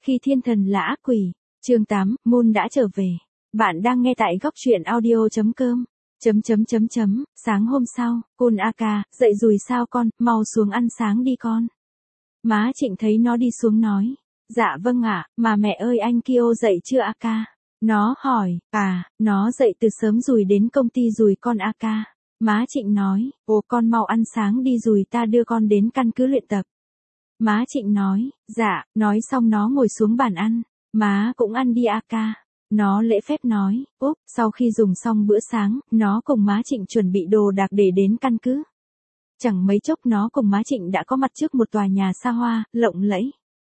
Khi thiên thần là ác quỷ. Chương 8, Moon đã trở về. Bạn đang nghe tại góc truyện audio.com. Sáng hôm sau, Kun Aka, dậy rồi sao con, mau xuống ăn sáng đi con. Má Trịnh thấy nó đi xuống nói. Dạ vâng ạ, mà mẹ ơi anh Kyo dậy chưa Aka? Nó hỏi, nó dậy từ sớm rồi đến công ty rồi con Aka. Má Trịnh nói, ồ con mau ăn sáng đi rồi ta đưa con đến căn cứ luyện tập. Má Trịnh nói, dạ, nói xong nó ngồi xuống bàn ăn. Má cũng ăn đi Aka. Nó lễ phép nói, sau khi dùng xong bữa sáng, nó cùng má Trịnh chuẩn bị đồ đạc để đến căn cứ. Chẳng mấy chốc nó cùng má Trịnh đã có mặt trước một tòa nhà xa hoa, lộng lẫy.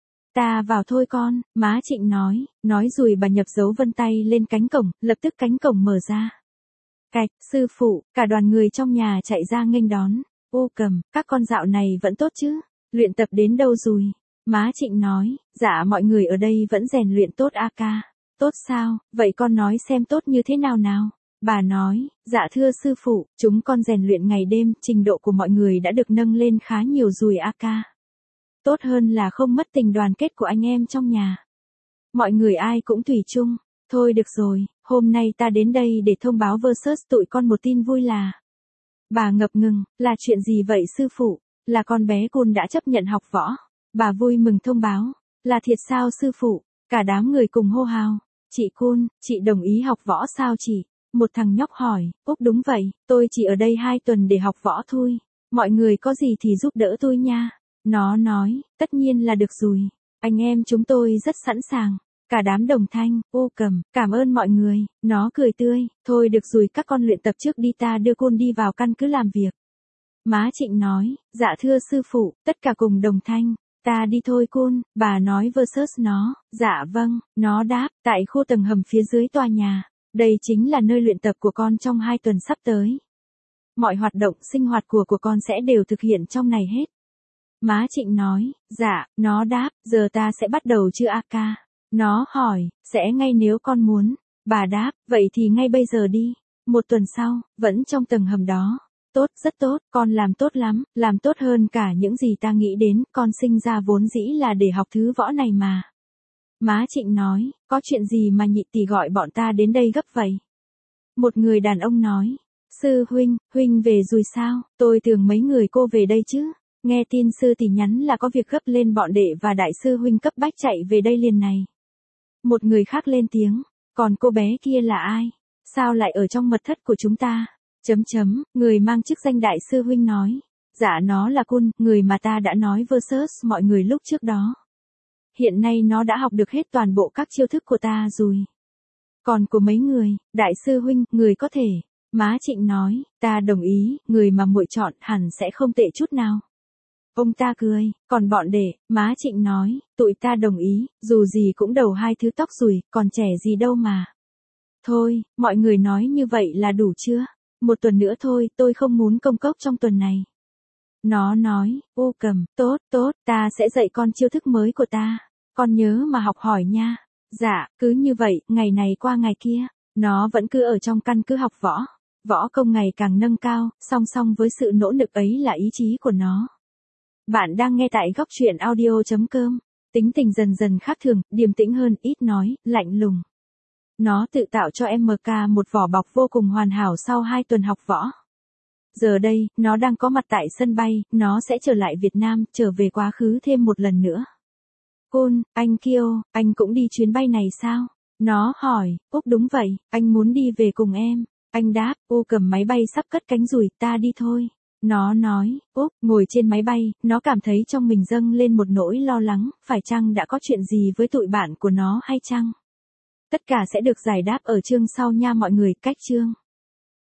Ta vào thôi con, má Trịnh nói rồi bà nhập dấu vân tay lên cánh cổng, lập tức cánh cổng mở ra. Cạch, sư phụ, cả đoàn người trong nhà chạy ra nghênh đón. Ô Cầm, các con dạo này vẫn tốt chứ? Luyện tập đến đâu rồi? Má Trịnh nói, dạ mọi người ở đây vẫn rèn luyện tốt Aka. Tốt sao, vậy con nói xem tốt như thế nào nào? Bà nói, dạ thưa sư phụ, chúng con rèn luyện ngày đêm, trình độ của mọi người đã được nâng lên khá nhiều rồi Aka. Tốt hơn là không mất tình đoàn kết của anh em trong nhà. Mọi người ai cũng thủy chung. Thôi được rồi, hôm nay ta đến đây để thông báo versus tụi con một tin vui là. Bà ngập ngừng, là chuyện gì vậy sư phụ? Là con bé Kun đã chấp nhận học võ. Bà vui mừng thông báo, là thiệt sao sư phụ? Cả đám người cùng hô hào. Chị Kun, chị đồng ý học võ sao chị? Một thằng nhóc hỏi, đúng vậy, tôi chỉ ở đây 2 tuần để học võ thôi. Mọi người có gì thì giúp đỡ tôi nha. Nó nói, tất nhiên là được rồi. Anh em chúng tôi rất sẵn sàng. Cả đám đồng thanh, Ô Cầm, cảm ơn mọi người. Nó cười tươi, thôi được rồi các con luyện tập trước đi ta đưa Kun đi vào căn cứ làm việc. Má Trịnh nói, dạ thưa sư phụ, tất cả cùng đồng thanh. Ta đi thôi Kun, bà nói versus nó, dạ vâng, nó đáp, tại khu tầng hầm phía dưới tòa nhà. Đây chính là nơi luyện tập của con trong 2 tuần sắp tới. Mọi hoạt động sinh hoạt của con sẽ đều thực hiện trong này hết. Má Trịnh nói, dạ, nó đáp, giờ ta sẽ bắt đầu chưa Aka? Nó hỏi, sẽ ngay nếu con muốn. Bà đáp, vậy thì ngay bây giờ đi. 1 tuần sau, vẫn trong tầng hầm đó. Tốt, rất tốt, con làm tốt lắm, làm tốt hơn cả những gì ta nghĩ đến, con sinh ra vốn dĩ là để học thứ võ này mà. Má Trịnh nói, có chuyện gì mà nhị tỷ gọi bọn ta đến đây gấp vậy? Một người đàn ông nói, sư huynh về rồi sao? Tôi tưởng mấy người cô về đây chứ. Nghe tin sư tỷ nhắn là có việc gấp lên bọn đệ và đại sư huynh cấp bách chạy về đây liền này. Một người khác lên tiếng, còn cô bé kia là ai? Sao lại ở trong mật thất của chúng ta? Người mang chức danh đại sư huynh nói. Dạ nó là Kun, người mà ta đã nói versus mọi người lúc trước đó. Hiện nay nó đã học được hết toàn bộ các chiêu thức của ta rồi. Còn của mấy người, đại sư huynh, người có thể. Má Trịnh nói, ta đồng ý, người mà muội chọn hẳn sẽ không tệ chút nào. Ông ta cười, còn bọn đệ, má Trịnh nói, tụi ta đồng ý, dù gì cũng đầu 2 thứ tóc rồi, còn trẻ gì đâu mà. Thôi, mọi người nói như vậy là đủ chưa? 1 tuần nữa thôi, tôi không muốn công cốc trong tuần này. Nó nói, Ô Cầm, tốt, ta sẽ dạy con chiêu thức mới của ta. Con nhớ mà học hỏi nha. Dạ, cứ như vậy, ngày này qua ngày kia, nó vẫn cứ ở trong căn cứ học võ. Võ công ngày càng nâng cao, song song với sự nỗ lực ấy là ý chí của nó. Bạn đang nghe tại góc truyện audio.com. Tính tình dần dần khác thường, điềm tĩnh hơn, ít nói, lạnh lùng. Nó tự tạo cho MK một vỏ bọc vô cùng hoàn hảo sau 2 tuần học võ. Giờ đây, nó đang có mặt tại sân bay, nó sẽ trở lại Việt Nam, trở về quá khứ thêm một lần nữa. Kun, anh Kyo, anh cũng đi chuyến bay này sao? Nó hỏi, đúng vậy, anh muốn đi về cùng em. Anh đáp, Ô Cầm máy bay sắp cất cánh rồi, ta đi thôi. Nó nói, ngồi trên máy bay, nó cảm thấy trong mình dâng lên một nỗi lo lắng, phải chăng đã có chuyện gì với tụi bạn của nó hay chăng? Tất cả sẽ được giải đáp ở chương sau nha mọi người, cách chương.